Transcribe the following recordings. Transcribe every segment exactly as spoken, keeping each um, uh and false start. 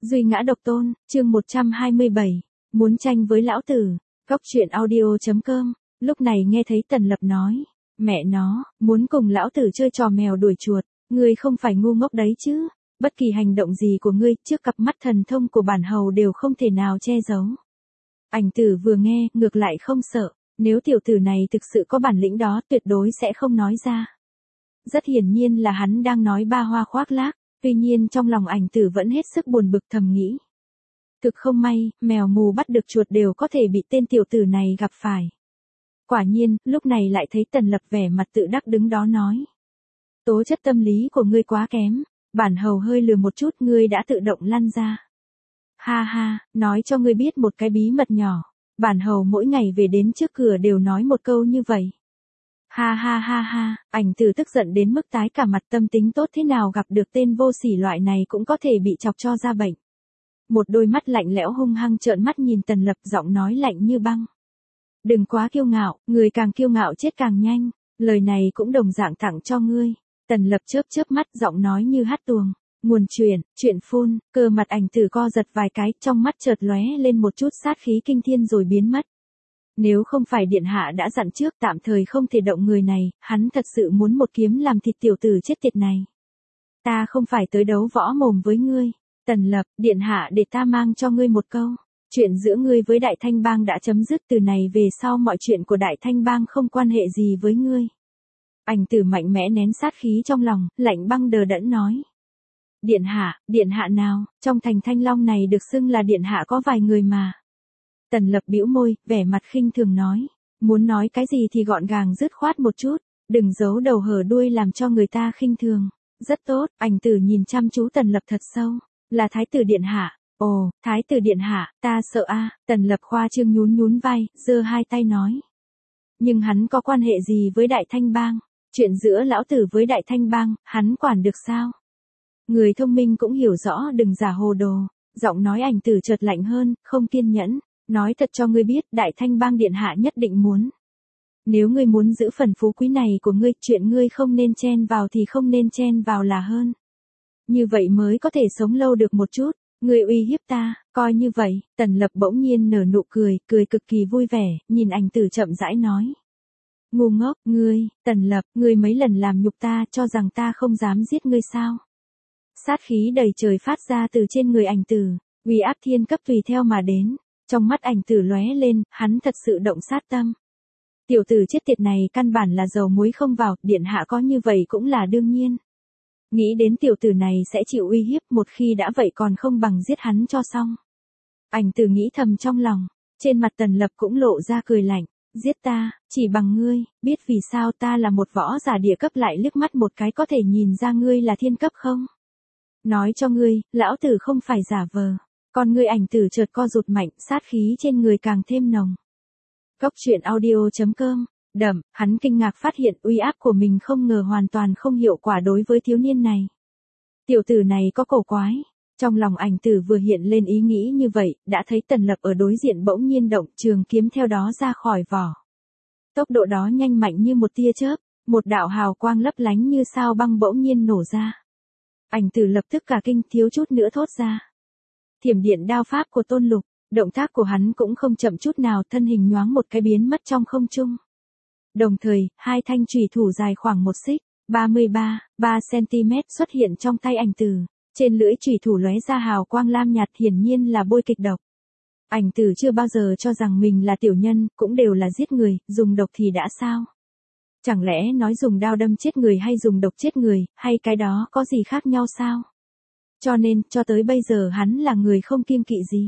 Duy ngã độc tôn, chương một trăm hai mươi bảy, muốn tranh với lão tử. Góc truyện audio chấm com, lúc này nghe thấy Tần Lập nói, mẹ nó, muốn cùng lão tử chơi trò mèo đuổi chuột, ngươi không phải ngu ngốc đấy chứ, bất kỳ hành động gì của ngươi trước cặp mắt thần thông của bản hầu đều không thể nào che giấu. Ảnh Tử vừa nghe, ngược lại không sợ, nếu tiểu tử này thực sự có bản lĩnh đó tuyệt đối sẽ không nói ra. Rất hiển nhiên là hắn đang nói ba hoa khoác lác. Tuy nhiên trong lòng Ảnh Tử vẫn hết sức buồn bực thầm nghĩ. Thực không may, mèo mù bắt được chuột đều có thể bị tên tiểu tử này gặp phải. Quả nhiên, lúc này lại thấy Tần Lập vẻ mặt tự đắc đứng đó nói. Tố chất tâm lý của ngươi quá kém, bản hầu hơi lừa một chút ngươi đã tự động lăn ra. Ha ha, nói cho ngươi biết một cái bí mật nhỏ, bản hầu mỗi ngày về đến trước cửa đều nói một câu như vậy. Ha ha ha ha, Ảnh Tử tức giận đến mức tái cả mặt, tâm tính tốt thế nào gặp được tên vô sỉ loại này cũng có thể bị chọc cho ra bệnh. Một đôi mắt lạnh lẽo hung hăng trợn mắt nhìn Tần Lập, giọng nói lạnh như băng. Đừng quá kiêu ngạo, người càng kiêu ngạo chết càng nhanh, lời này cũng đồng dạng tặng cho ngươi. Tần Lập chớp chớp mắt, giọng nói như hát tuồng, nguồn truyền, chuyện phun, cơ mặt Ảnh Tử co giật vài cái, trong mắt chợt lóe lên một chút sát khí kinh thiên rồi biến mất. Nếu không phải điện hạ đã dặn trước tạm thời không thể động người này, hắn thật sự muốn một kiếm làm thịt tiểu tử chết tiệt này. Ta không phải tới đấu võ mồm với ngươi, Tần Lập, điện hạ để ta mang cho ngươi một câu. Chuyện giữa ngươi với Đại Thanh Bang đã chấm dứt, từ này về sau mọi chuyện của Đại Thanh Bang không quan hệ gì với ngươi. Ảnh Tử mạnh mẽ nén sát khí trong lòng, lạnh băng đờ đẫn nói. Điện hạ, điện hạ nào, trong thành Thanh Long này được xưng là điện hạ có vài người mà. Tần Lập bĩu môi, vẻ mặt khinh thường nói, muốn nói cái gì thì gọn gàng dứt khoát một chút, đừng giấu đầu hở đuôi làm cho người ta khinh thường. Rất tốt, Ảnh Tử nhìn chăm chú Tần Lập thật sâu, là Thái tử điện hạ. Ồ, Thái tử điện hạ, ta sợ a. Tần Lập khoa trương nhún nhún vai, giơ hai tay nói. Nhưng hắn có quan hệ gì với Đại Thanh Bang? Chuyện giữa lão tử với Đại Thanh Bang, hắn quản được sao? Người thông minh cũng hiểu rõ, đừng giả hồ đồ. Giọng nói Ảnh Tử chợt lạnh hơn, không kiên nhẫn. Nói thật cho ngươi biết, Đại Thanh Bang điện hạ nhất định muốn. Nếu ngươi muốn giữ phần phú quý này của ngươi, chuyện ngươi không nên chen vào thì không nên chen vào là hơn. Như vậy mới có thể sống lâu được một chút. Ngươi uy hiếp ta, coi như vậy. Tần Lập bỗng nhiên nở nụ cười, cười cực kỳ vui vẻ, nhìn Ảnh Tử chậm rãi nói. Ngu ngốc, ngươi, Tần Lập, ngươi mấy lần làm nhục ta, cho rằng ta không dám giết ngươi sao? Sát khí đầy trời phát ra từ trên người Ảnh Tử, uy áp thiên cấp tùy theo mà đến. Trong mắt Ảnh Tử lóe lên, hắn thật sự động sát tâm. Tiểu tử chết tiệt này căn bản là dầu muối không vào, điện hạ có như vậy cũng là đương nhiên. Nghĩ đến tiểu tử này sẽ chịu uy hiếp, một khi đã vậy còn không bằng giết hắn cho xong. Ảnh Tử nghĩ thầm trong lòng, trên mặt Tần Lập cũng lộ ra cười lạnh, giết ta, chỉ bằng ngươi, biết vì sao ta là một võ giả địa cấp lại liếc mắt một cái có thể nhìn ra ngươi là thiên cấp không? Nói cho ngươi, lão tử không phải giả vờ. Còn người Ảnh Tử chợt co rụt mạnh, sát khí trên người càng thêm nồng. Góc truyện audio chấm com, đầm, hắn kinh ngạc phát hiện uy áp của mình không ngờ hoàn toàn không hiệu quả đối với thiếu niên này. Tiểu tử này có cổ quái. Trong lòng Ảnh Tử vừa hiện lên ý nghĩ như vậy, đã thấy Tần Lập ở đối diện bỗng nhiên động, trường kiếm theo đó ra khỏi vỏ. Tốc độ đó nhanh mạnh như một tia chớp, một đạo hào quang lấp lánh như sao băng bỗng nhiên nổ ra. Ảnh Tử lập tức cả kinh, thiếu chút nữa thốt ra. Thiểm điện đao pháp của Tôn Lục, động tác của hắn cũng không chậm chút nào, thân hình nhoáng một cái biến mất trong không trung. Đồng thời, hai thanh chùy thủ dài khoảng một xích, ba mươi ba, ba xăng-ti-mét xuất hiện trong tay Ảnh Tử. Trên lưỡi chùy thủ lóe ra hào quang lam nhạt, hiển nhiên là bôi kịch độc. Ảnh Tử chưa bao giờ cho rằng mình là tiểu nhân, cũng đều là giết người, dùng độc thì đã sao? Chẳng lẽ nói dùng đao đâm chết người hay dùng độc chết người, hay cái đó có gì khác nhau sao? Cho nên, cho tới bây giờ hắn là người không kiêng kỵ gì.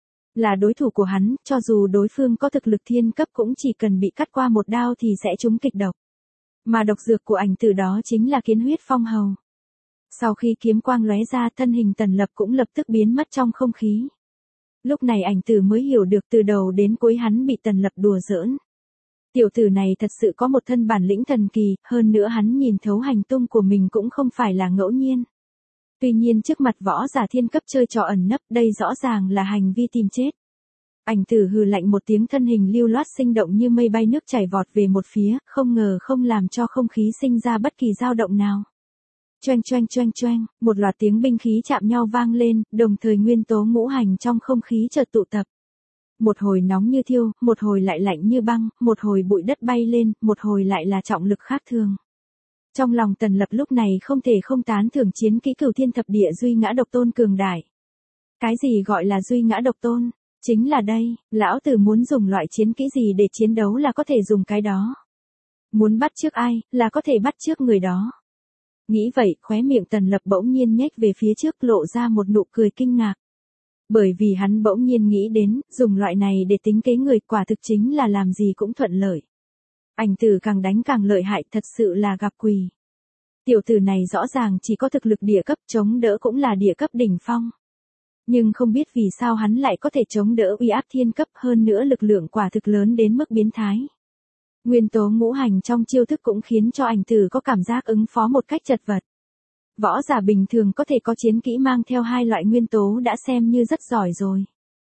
Là đối thủ của hắn, cho dù đối phương có thực lực thiên cấp cũng chỉ cần bị cắt qua một đao thì sẽ trúng kịch độc. Mà độc dược của Ảnh Tử đó chính là kiến huyết phong hầu. Sau khi kiếm quang lóe ra, thân hình Tần Lập cũng lập tức biến mất trong không khí. Lúc này Ảnh Tử mới hiểu được từ đầu đến cuối hắn bị Tần Lập đùa giỡn. Tiểu tử này thật sự có một thân bản lĩnh thần kỳ, hơn nữa hắn nhìn thấu hành tung của mình cũng không phải là ngẫu nhiên. Tuy nhiên trước mặt võ giả thiên cấp chơi trò ẩn nấp, đây rõ ràng là hành vi tìm chết. Ảnh Tử hừ lạnh một tiếng, thân hình lưu loát sinh động như mây bay nước chảy vọt về một phía, không ngờ không làm cho không khí sinh ra bất kỳ dao động nào. Choeng choeng choeng choeng, một loạt tiếng binh khí chạm nhau vang lên, đồng thời nguyên tố ngũ hành trong không khí chợt tụ tập. Một hồi nóng như thiêu, một hồi lại lạnh như băng, một hồi bụi đất bay lên, một hồi lại là trọng lực khác thường. Trong lòng Tần Lập lúc này không thể không tán thưởng chiến kỹ cửu thiên thập địa duy ngã độc tôn cường đại. Cái gì gọi là duy ngã độc tôn? Chính là đây, lão tử muốn dùng loại chiến kỹ gì để chiến đấu là có thể dùng cái đó. Muốn bắt chước ai, là có thể bắt chước người đó. Nghĩ vậy, khóe miệng Tần Lập bỗng nhiên nhếch về phía trước lộ ra một nụ cười kinh ngạc. Bởi vì hắn bỗng nhiên nghĩ đến, dùng loại này để tính kế người quả thực chính là làm gì cũng thuận lợi. Ảnh tử càng đánh càng lợi hại, thật sự là gặp quỷ. Tiểu tử này rõ ràng chỉ có thực lực địa cấp, chống đỡ cũng là địa cấp đỉnh phong. Nhưng không biết vì sao hắn lại có thể chống đỡ uy áp thiên cấp, hơn nữa lực lượng quả thực lớn đến mức biến thái. Nguyên tố ngũ hành trong chiêu thức cũng khiến cho ảnh tử có cảm giác ứng phó một cách chật vật. Võ giả bình thường có thể có chiến kỹ mang theo hai loại nguyên tố đã xem như rất giỏi rồi.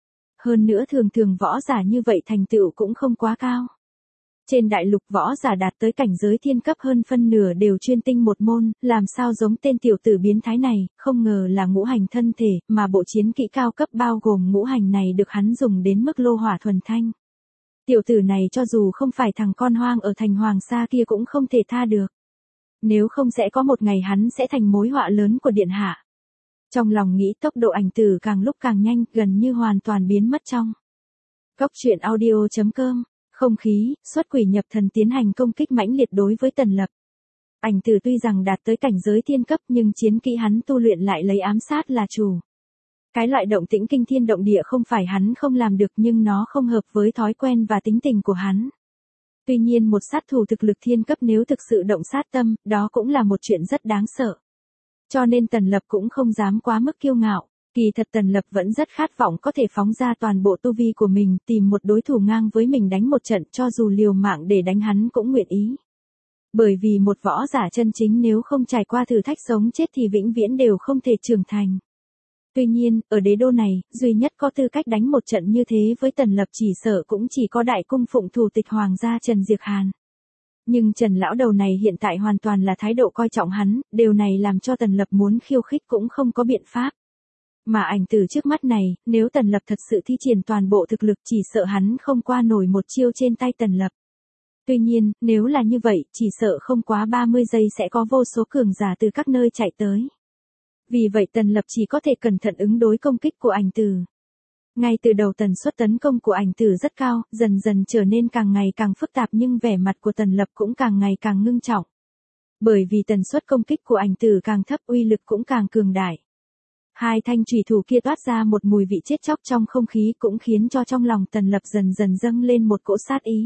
Hơn nữa thường thường võ giả như vậy thành tựu cũng không quá cao. Trên đại lục võ giả đạt tới cảnh giới thiên cấp hơn phân nửa đều chuyên tinh một môn, làm sao giống tên tiểu tử biến thái này, không ngờ là ngũ hành thân thể, mà bộ chiến kỹ cao cấp bao gồm ngũ hành này được hắn dùng đến mức lô hỏa thuần thanh. Tiểu tử này cho dù không phải thằng con hoang ở thành Hoàng Sa kia cũng không thể tha được. Nếu không sẽ có một ngày hắn sẽ thành mối họa lớn của điện hạ. Trong lòng nghĩ tốc độ ảnh tử càng lúc càng nhanh, gần như hoàn toàn biến mất trong. Góc truyện audio chấm com, không khí, xuất quỷ nhập thần tiến hành công kích mãnh liệt đối với Tần Lập. Ảnh tử tuy rằng đạt tới cảnh giới thiên cấp nhưng chiến kỹ hắn tu luyện lại lấy ám sát là chủ. Cái loại động tĩnh kinh thiên động địa không phải hắn không làm được nhưng nó không hợp với thói quen và tính tình của hắn. Tuy nhiên một sát thủ thực lực thiên cấp nếu thực sự động sát tâm, đó cũng là một chuyện rất đáng sợ. Cho nên Tần Lập cũng không dám quá mức kiêu ngạo, kỳ thật Tần Lập vẫn rất khát vọng có thể phóng ra toàn bộ tu vi của mình, tìm một đối thủ ngang với mình đánh một trận, cho dù liều mạng để đánh hắn cũng nguyện ý. Bởi vì một võ giả chân chính nếu không trải qua thử thách sống chết thì vĩnh viễn đều không thể trưởng thành. Tuy nhiên, ở đế đô này, duy nhất có tư cách đánh một trận như thế với Tần Lập chỉ sợ cũng chỉ có đại cung phụng thủ tịch hoàng gia Trần Diệc Hàn. Nhưng Trần lão đầu này hiện tại hoàn toàn là thái độ coi trọng hắn, điều này làm cho Tần Lập muốn khiêu khích cũng không có biện pháp. Mà ảnh tử trước mắt này, nếu Tần Lập thật sự thi triển toàn bộ thực lực chỉ sợ hắn không qua nổi một chiêu trên tay Tần Lập. Tuy nhiên, nếu là như vậy, chỉ sợ không quá ba mươi giây sẽ có vô số cường giả từ các nơi chạy tới. Vì vậy Tần Lập chỉ có thể cẩn thận ứng đối công kích của ảnh tử. Ngay từ đầu tần suất tấn công của ảnh tử rất cao, dần dần trở nên càng ngày càng phức tạp nhưng vẻ mặt của Tần Lập cũng càng ngày càng ngưng trọng. Bởi vì tần suất công kích của ảnh tử càng thấp uy lực cũng càng cường đại. Hai thanh chùy thủ kia toát ra một mùi vị chết chóc trong không khí cũng khiến cho trong lòng Tần Lập dần dần dâng lên một cỗ sát ý.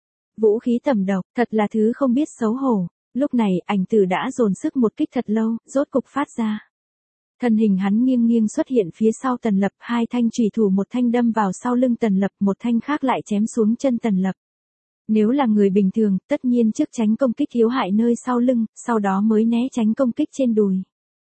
Vũ khí tầm độc, thật là thứ không biết xấu hổ. Lúc này ảnh tử đã dồn sức một kích thật lâu, rốt cục phát ra. Thân hình hắn nghiêng nghiêng xuất hiện phía sau Tần Lập, hai thanh chùy thủ một thanh đâm vào sau lưng Tần Lập, một thanh khác lại chém xuống chân Tần Lập. Nếu là người bình thường, tất nhiên trước tránh công kích yếu hại nơi sau lưng, sau đó mới né tránh công kích trên đùi.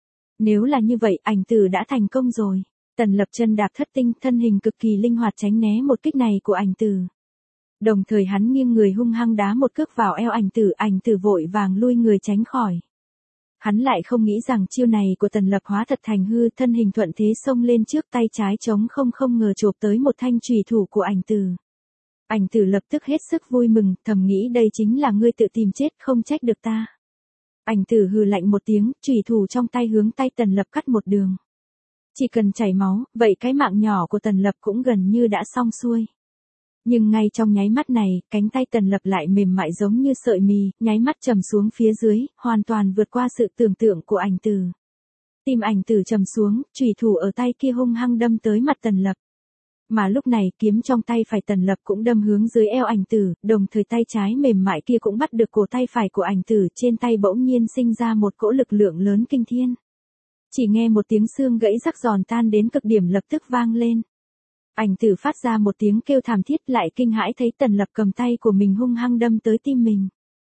Nếu là như vậy, ảnh tử đã thành công rồi. Tần Lập chân đạp thất tinh, thân hình cực kỳ linh hoạt tránh né một kích này của ảnh tử. Đồng thời hắn nghiêng người hung hăng đá một cước vào eo ảnh tử, ảnh tử vội vàng lui người tránh khỏi. Hắn lại không nghĩ rằng chiêu này của Tần Lập hóa thật thành hư, thân hình thuận thế xông lên trước, tay trái trống không không ngờ chộp tới một thanh chùy thủ của ảnh tử. Ảnh tử lập tức hết sức vui mừng, thầm nghĩ đây chính là ngươi tự tìm chết, không trách được ta. Ảnh tử hừ lạnh một tiếng, chùy thủ trong tay hướng tay Tần Lập cắt một đường. Chỉ cần chảy máu, vậy cái mạng nhỏ của Tần Lập cũng gần như đã xong xuôi. Nhưng ngay trong nháy mắt này, cánh tay Tần Lập lại mềm mại giống như sợi mì, nháy mắt trầm xuống phía dưới, hoàn toàn vượt qua sự tưởng tượng của ảnh tử. Tim ảnh tử trầm xuống, chùy thủ ở tay kia hung hăng đâm tới mặt Tần Lập. Mà lúc này kiếm trong tay phải Tần Lập cũng đâm hướng dưới eo ảnh tử, đồng thời tay trái mềm mại kia cũng bắt được cổ tay phải của ảnh tử, trên tay bỗng nhiên sinh ra một cỗ lực lượng lớn kinh thiên. Chỉ nghe một tiếng xương gãy rắc giòn tan đến cực điểm lập tức vang lên. Ảnh tử phát ra một tiếng kêu thảm thiết lại kinh hãi thấy Tần Lập cầm tay của mình hung hăng đâm tới tim mình.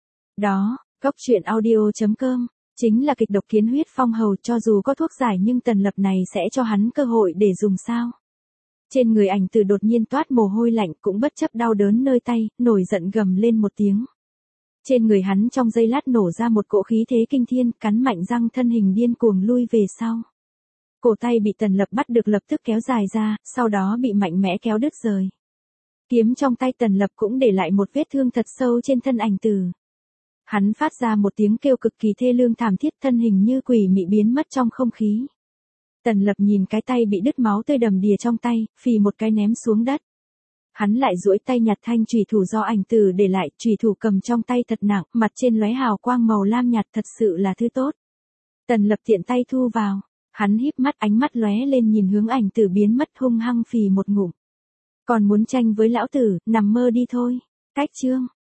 Đó, góc truyện audio chấm com, chính là kịch độc kiến huyết phong hầu, cho dù có thuốc giải nhưng Tần Lập này sẽ cho hắn cơ hội để dùng sao. Trên người ảnh tử đột nhiên toát mồ hôi lạnh cũng bất chấp đau đớn nơi tay, nổi giận gầm lên một tiếng. Trên người hắn trong giây lát nổ ra một cỗ khí thế kinh thiên, cắn mạnh răng thân hình điên cuồng lui về sau. Cổ tay bị Tần Lập bắt được lập tức kéo dài ra, sau đó bị mạnh mẽ kéo đứt rời. Kiếm trong tay Tần Lập cũng để lại một vết thương thật sâu trên thân ảnh tử. Hắn phát ra một tiếng kêu cực kỳ thê lương thảm thiết, thân hình như quỷ mị biến mất trong không khí. Tần Lập nhìn cái tay bị đứt máu tươi đầm đìa trong tay, phì một cái ném xuống đất. Hắn lại duỗi tay nhặt thanh chùy thủ do ảnh tử để lại, chùy thủ cầm trong tay thật nặng, mặt trên lóe hào quang màu lam nhạt, thật sự là thứ tốt. Tần Lập tiện tay thu vào, hắn híp mắt, ánh mắt lóe lên nhìn hướng ảnh tử biến mất, hung hăng phì một ngụm. Còn muốn tranh với lão tử, nằm mơ đi thôi. Cách chương